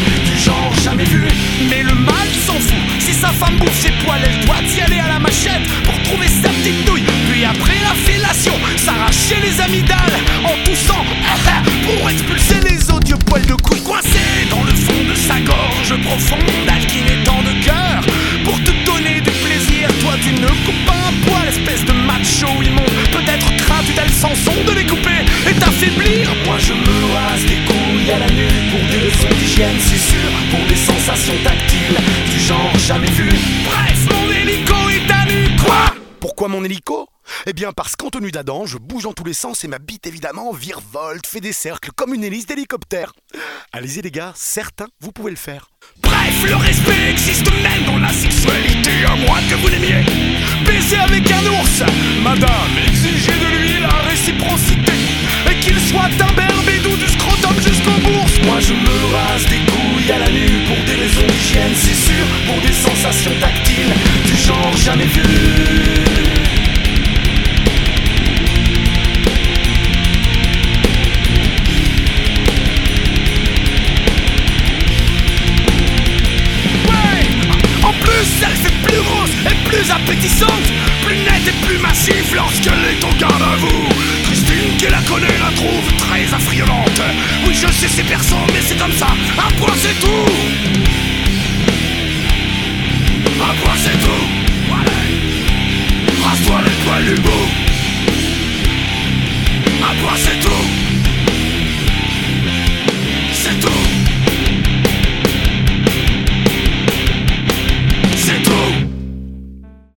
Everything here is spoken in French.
du genre jamais vu. Mais le mal s'en fout, si sa femme bouffe ses poils, elle doit y aller à la machette pour trouver sa petite douille. Puis après la fellation, s'arracher les amygdales en toussant pour expulser les odieux poils de couille. Coincé dans le fond de sa gorge profonde, alquine et tant de cœur pour te donner du plaisir. Toi tu ne coupes pas un poil, espèce de macho immonde. Peut-être crains-tu Samson de les couper et t'affaiblir. Moi je me rase les couilles à la nuque pour des raisons d'hygiène, c'est sûr, pour des sensations tactiles du genre jamais vu. Bref, mon hélico est à nu. Quoi? Pourquoi mon hélico? Eh bien parce qu'en tenue d'Adam, je bouge dans tous les sens et ma bite évidemment virevolte, fait des cercles comme une hélice d'hélicoptère. Allez-y les gars, certains, vous pouvez le faire. Bref, le respect existe même dans la sexualité, à moins que vous l'aimiez. Baiser avec un ours, madame, exigez de lui la réciprocité, et qu'il soit imberbe et doux du scrotum jusqu'aux bourses. Moi je me rase des couilles à la nuque pour des raisons d'hygiène, c'est sûr, pour des sensations tactiles du genre jamais vu. Elle fait plus grosse et plus appétissante, plus nette et plus massive lorsqu'elle est au garde à vous. Christine qui la connaît la trouve très affriolante. Oui je sais c'est perso mais c'est comme ça, un point c'est tout.